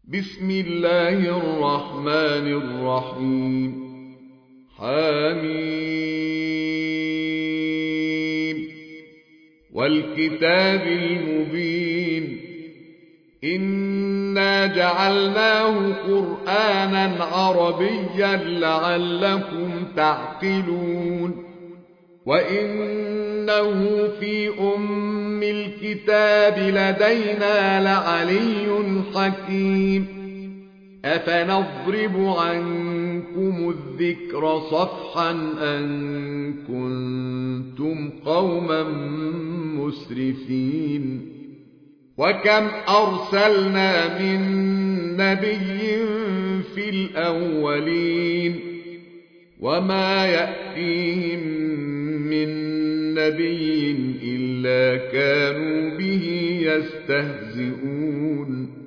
بسم الله الرحمن الرحيم. حميم. والكتاب المبين إنا جعلناه قرآنا عربيا لعلكم تعقلون وإنه في أم الكتاب لدينا لعلي حكيم. أفنضرب عنكم الذكر صفحا أن كنتم قوما مسرفين. وكم أرسلنا من نبي في الأولين وما يأتيهم من نبي إلا كانوا به يستهزئون.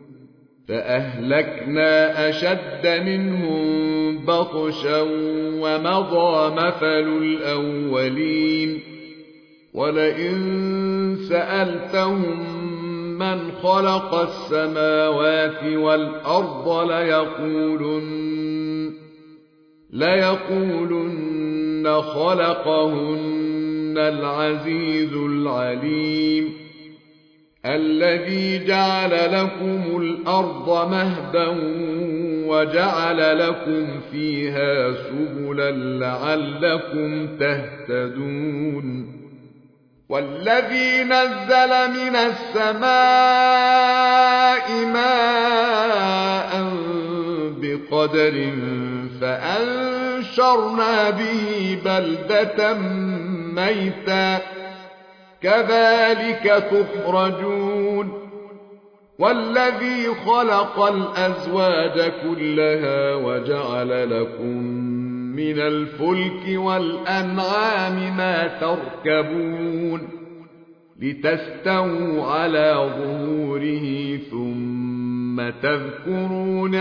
فأهلكنا أشد منهم بطشا ومضى مثل الأولين. ولئن سألتهم من خلق السماوات والأرض ليقولن خلقهن العزيز العليم الذي جعل لكم الأرض مهدا وجعل لكم فيها سبلا لعلكم تهتدون. والذي نزل من السماء ماء بقدر فأنشرنا به بلدة ميتا كذلك تخرجون. والذي خلق الأزواج كلها وجعل لكم من الفلك والأنعام ما تركبون لتستووا على ظهوره ثم تذكروا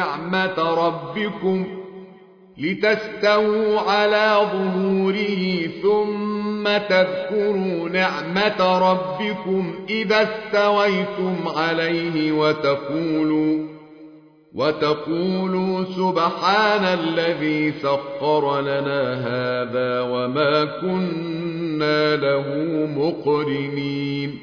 نعمة ربكم إذا استويتم عليه وتقولوا سبحان الذي سخر لنا هذا وما كنا له مقرنين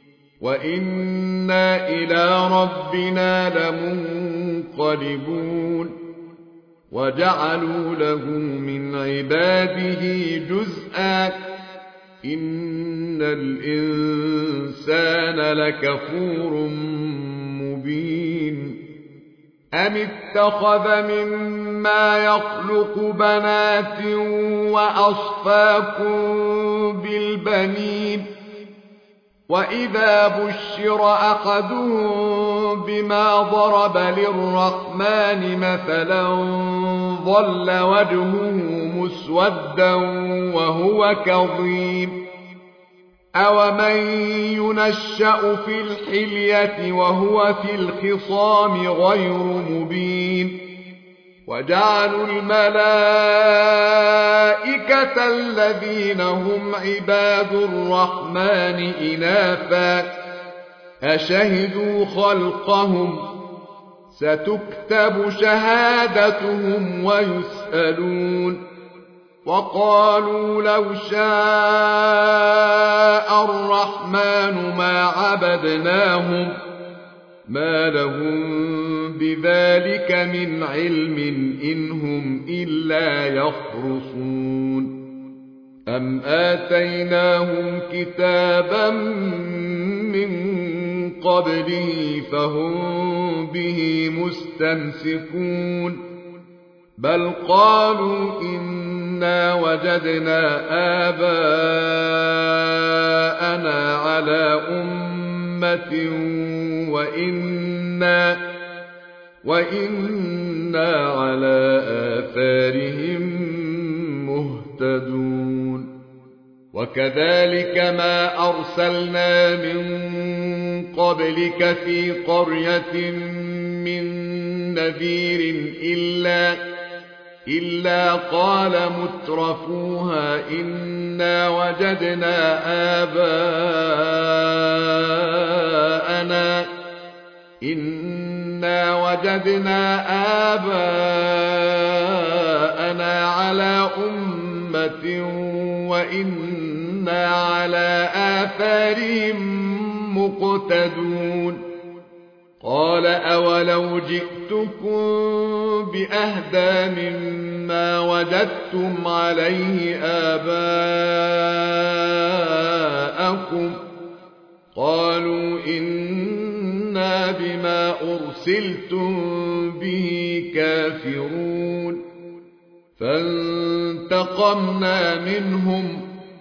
وإنا إلى ربنا لمنقلبون. وجعلوا له من عباده جزءا إن الإنسان لكفور مبين. أم اتخذ مما يخلق بنات وأصفاكم بالبنين وإذا بشر أحدهم بما ضرب للرحمن مثلا ظل وجهه مسودا وهو كظيم. أومن ينشأ في الحلية وهو في الخصام غير مبين. وجعلوا الملائكة الذين هم عباد الرحمن إناثا أشهدوا خلقهم ستكتب شهادتهم ويسألون. وقالوا لو شاء الرحمن ما عبدناهم ما لهم بذلك من علم إن هم إلا يخرصون. أم آتيناهم كتابا من قبله فهم به مستمسكون. بل قالوا إنا وجدنا آباءنا على أمة وإنا على آثارهم مهتدون. وكذلك ما أرسلنا من قبلك في قرية من نذير إلا قال مترفوها إنا وجدنا آباءنا وجدنا آباءنا على أمة وإنا على آثارهم مقتدون قال أولو جئتكم بأهدى مما وجدتم عليه آباءكم قالوا إنا بما أرسلتم به كافرون فانتقمنا منهم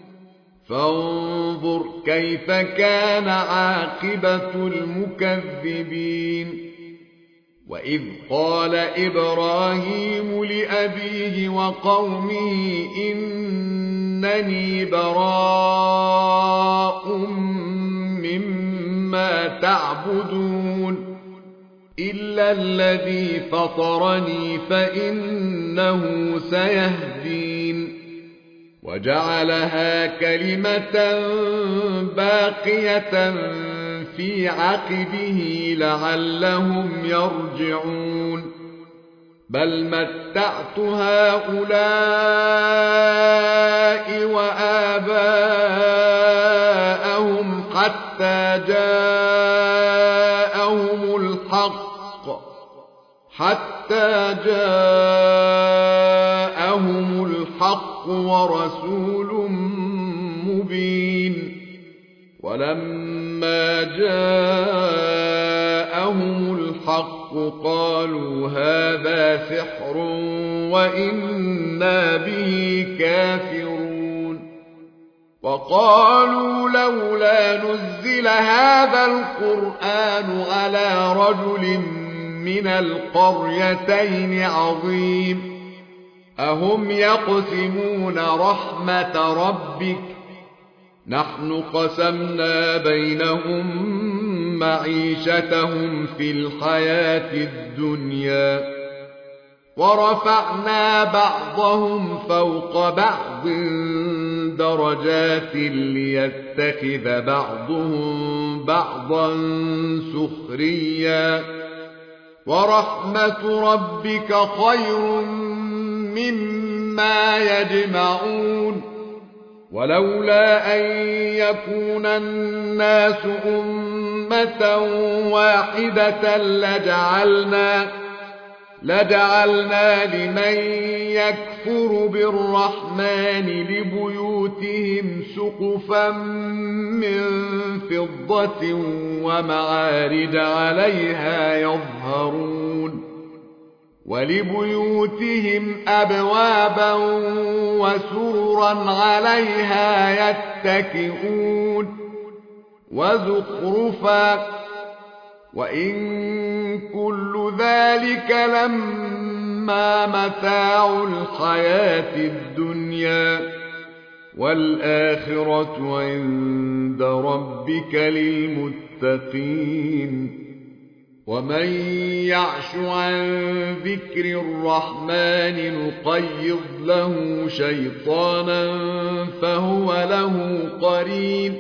فانظر كيف كان عاقبة المكذبين وإذ قال إبراهيم لأبيه وقومه إنني براء مما تعبدون إلا الذي فطرني فإنه سيهدين وجعلها كلمة باقية في عقبه لعلهم يرجعون بل متعت هؤلاء وآباءهم حتى جاءهم الحق ورسول مبين ولما جاءهم الحق قالوا هذا سحر وإنا به كافرون وقالوا لولا نزل هذا القرآن على رجل من القريتين عظيم أهم يقسمون رحمة ربك نحن قسمنا بينهم معيشتهم في الحياة الدنيا ورفعنا بعضهم فوق بعض درجات ليتخذ بعضهم بعضا سخريا ورحمة ربك خير مما يجمعون ولولا أن يكون الناس أمة واحدة لجعلنا لمن يكفر بالرحمن لبيوتهم سقفا من فضة ومعارج عليها يظهرون ولبيوتهم أبوابا وسررا عليها يتكئون وزخرفا وإن كل ذلك لما متاع الحياة الدنيا والآخرة عند ربك للمتقين ومن يعش عن ذكر الرحمن نقيض له شيطانا فهو له قرين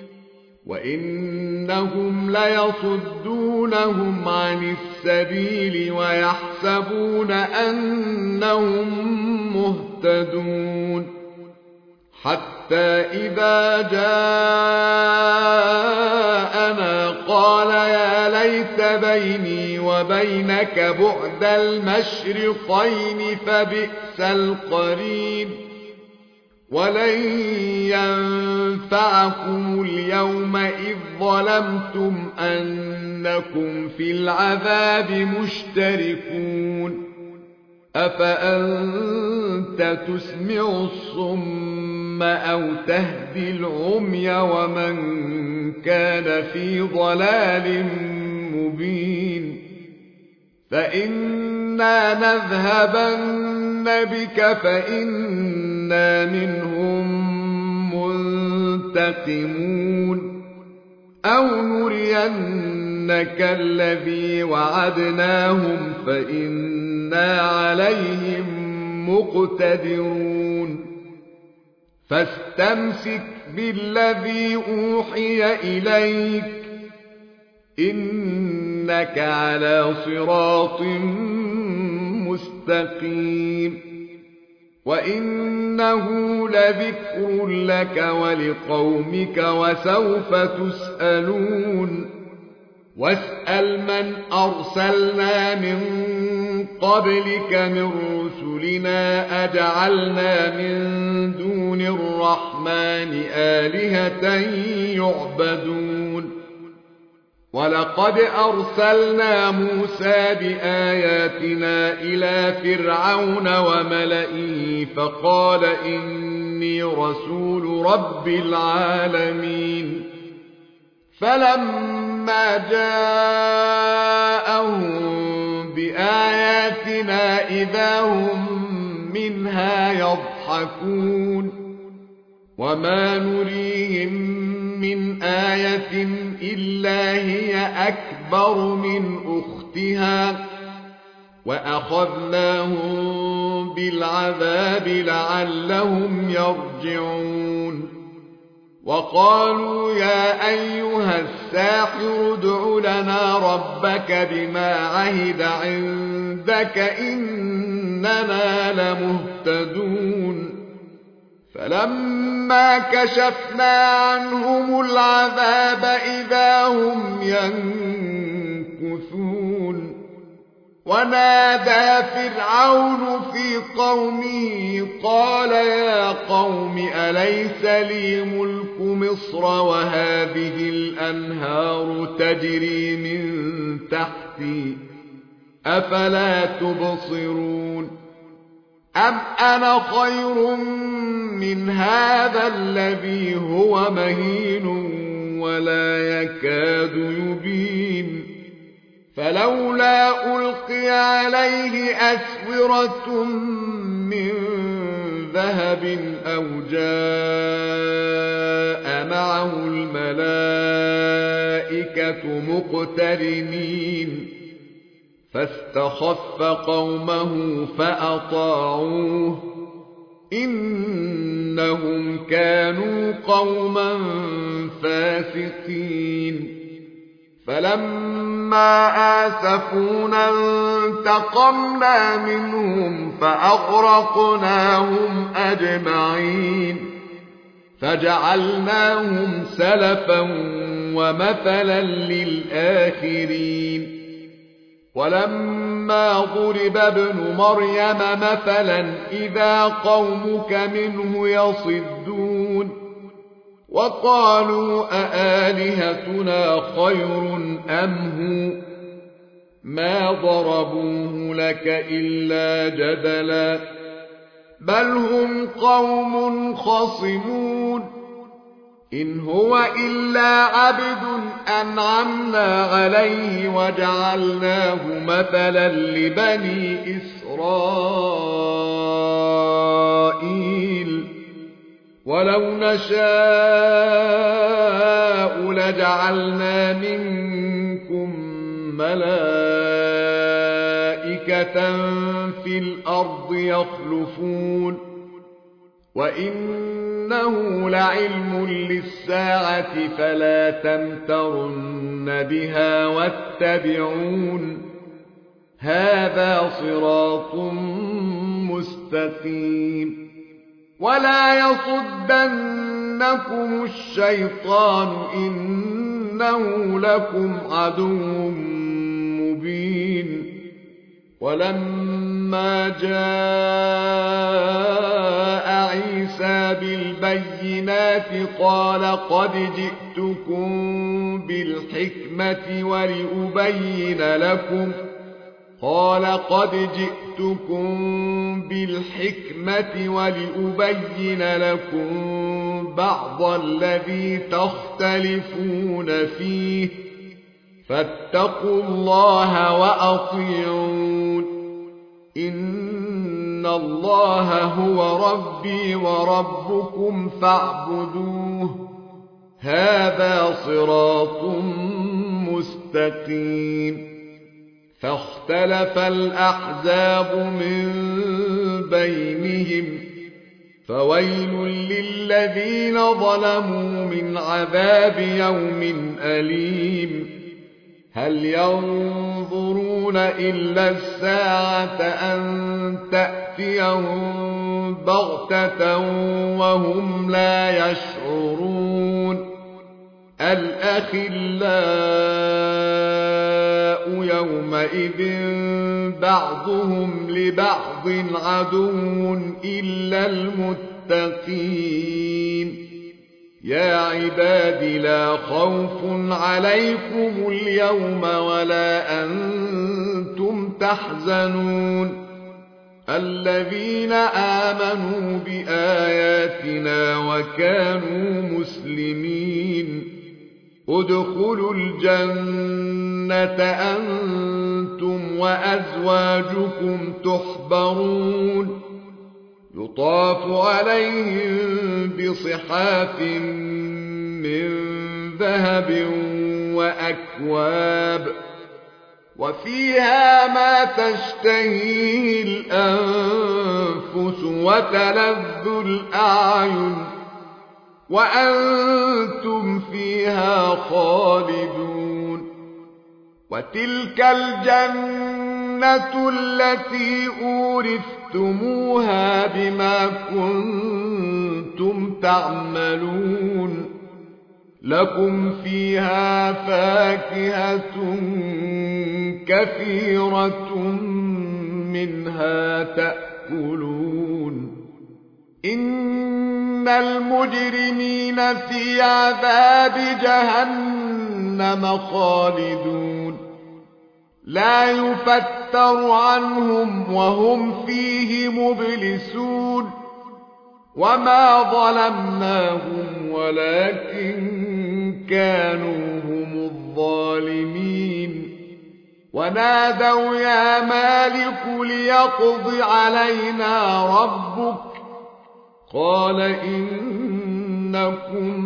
وإنهم ليصدونهم عن السبيل ويحسبون أنهم مهتدون حتى إذا جاءنا قال يا ليت بيني وبينك بعد المشرقين فبئس القرين ولن ينفعكم اليوم إذ ظلمتم أنكم في العذاب مشتركون أفأنت تسمع الصم أو تهدي العمي ومن كان في ضلال مبين فإنا نذهبن بك فإنا منهم منتقمون أو نرينك الذي وعدناهم فإنا عليهم مقتدرون فاستمسك بالذي أوحي إليك إني إنك على صراط مستقيم وإنه لذكر لك ولقومك وسوف تسألون واسأل من أرسلنا من قبلك من رسلنا أجعلنا من دون الرحمن آلهة يعبدون ولقد أرسلنا موسى بآياتنا إلى فرعون وملئه فقال إني رسول رب العالمين فلما جاءهم بآياتنا إذا هم منها يضحكون وما نريهم من آية إلا هي أكبر من أختها وأخذناهم بالعذاب لعلهم يرجعون وقالوا يا أيها الساحر ادع لنا ربك بما عهد عندك إننا لمهتدون فلما كشفنا عنهم العذاب إذا هم ينكثون ونادى فرعون في قومه قال يا قوم أليس لي ملك مصر وهذه الأنهار تجري من تحتي أفلا تبصرون أم أنا خير من هذا الذي هو مهين ولا يكاد يبين فلولا ألقي عليه أسورة من ذهب أو جاء معه الملائكة مقترنين فاستخف قومه فأطاعوه إنهم كانوا قوما فاسقين فلما آسفونا انتقمنا منهم فأغرقناهم أجمعين فجعلناهم سلفا ومثلا للآخرين ولما ضرب ابن مريم مثلا إذا قومك منه يصدون وقالوا أآلهتنا خير أم هو ما ضربوه لك إلا جدلا بل هم قوم خصمون إن هو إلا عبد أنعمنا عليه وجعلناه مثلا لبني إسرائيل ولو نشاء لجعلنا منكم ملائكة في الأرض يخلفون وإنه لعلم للساعة فلا تمترن بها واتبعون هذا صراط مستقيم ولا يصدنكم الشيطان إنه لكم عدو مبين ولما جاء عيسى بالبينات قال قد جئتكم بالحكمة ولأبين لكم بعض الذي تختلفون فيه فاتقوا الله وأطيعون إن الله هو ربي وربكم فاعبدوه هذا صراط مستقيم فاختلف الأحزاب من بينهم فويل للذين ظلموا من عذاب يوم أليم هل ينظرون إلا الساعة أن تأتيهم بغتة وهم لا يشعرون الأخلاء يومئذ بعضهم لبعض عدو إلا المتقين يا عباد لا خوف عليكم اليوم ولا أنتم تحزنون الذين آمنوا بآياتنا وكانوا مسلمين ادخلوا الجنة أنتم وأزواجكم تحبرون يطاف عليهم بصحاف من ذهب وأكواب وفيها ما تشتهيه الأنفس وتلذ الأعين وأنتم فيها خالدون وتلك الجنة التي أورثتموها بما كنتم تعملون لكم فيها فاكهة كثيرة منها تأكلون إن المجرمين في عذاب جهنم خالدون لا يفتر عنهم وهم فيه مبلسون وما ظلمناهم ولكن كانوا هم الظالمين ونادوا يا مالك ليقض علينا ربك قال إنكم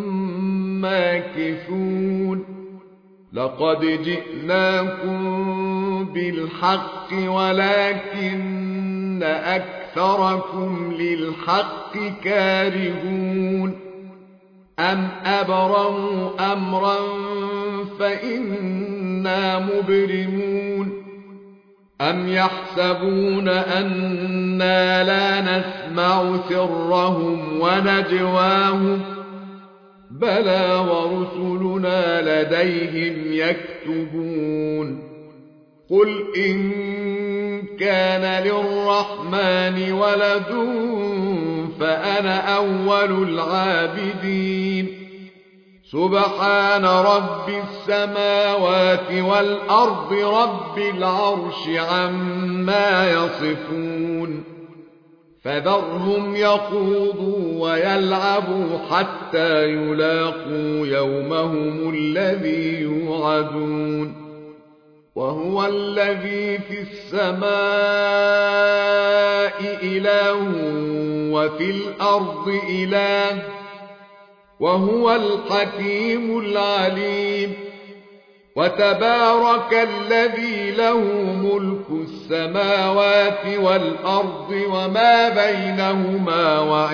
ماكثون لقد جئناكم بالحق ولكن أكثركم للحق كارهون أم أبرموا أمرا فإنا مبرمون أم يحسبون أنا لا نسمع سرهم ونجواهم بلى ورسلنا لديهم يكتبون قل إن كان للرحمن ولد فأنا أول العابدين سبحان رب السماوات والأرض رب العرش عما يصفون فذرهم يخوضوا ويلعبوا حتى يلاقوا يومهم الذي يوعدون وهو الذي في السماء إله وفي الأرض إله وهو الحكيم العليم وتبارك الذي له ملك السماوات والأرض وما بينهما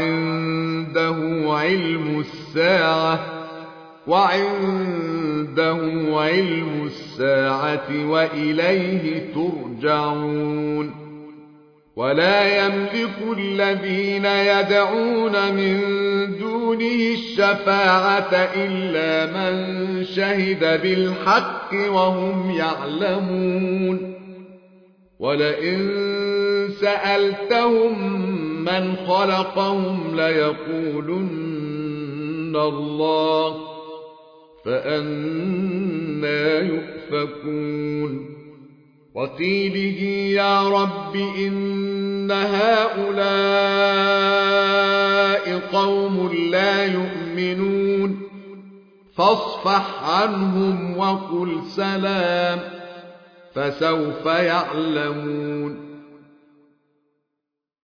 وعنده علم الساعة وإليه ترجعون ولا يملك الذين يدعون من دونه الشفاعة إلا من شهد بالحق وهم يعلمون ولئن سألتهم من خلقهم ليقولن الله فأنى يؤفكون وقيله يا رب إن هؤلاء قوم لا يؤمنون فاصفح عنهم وقل سلام فسوف يعلمون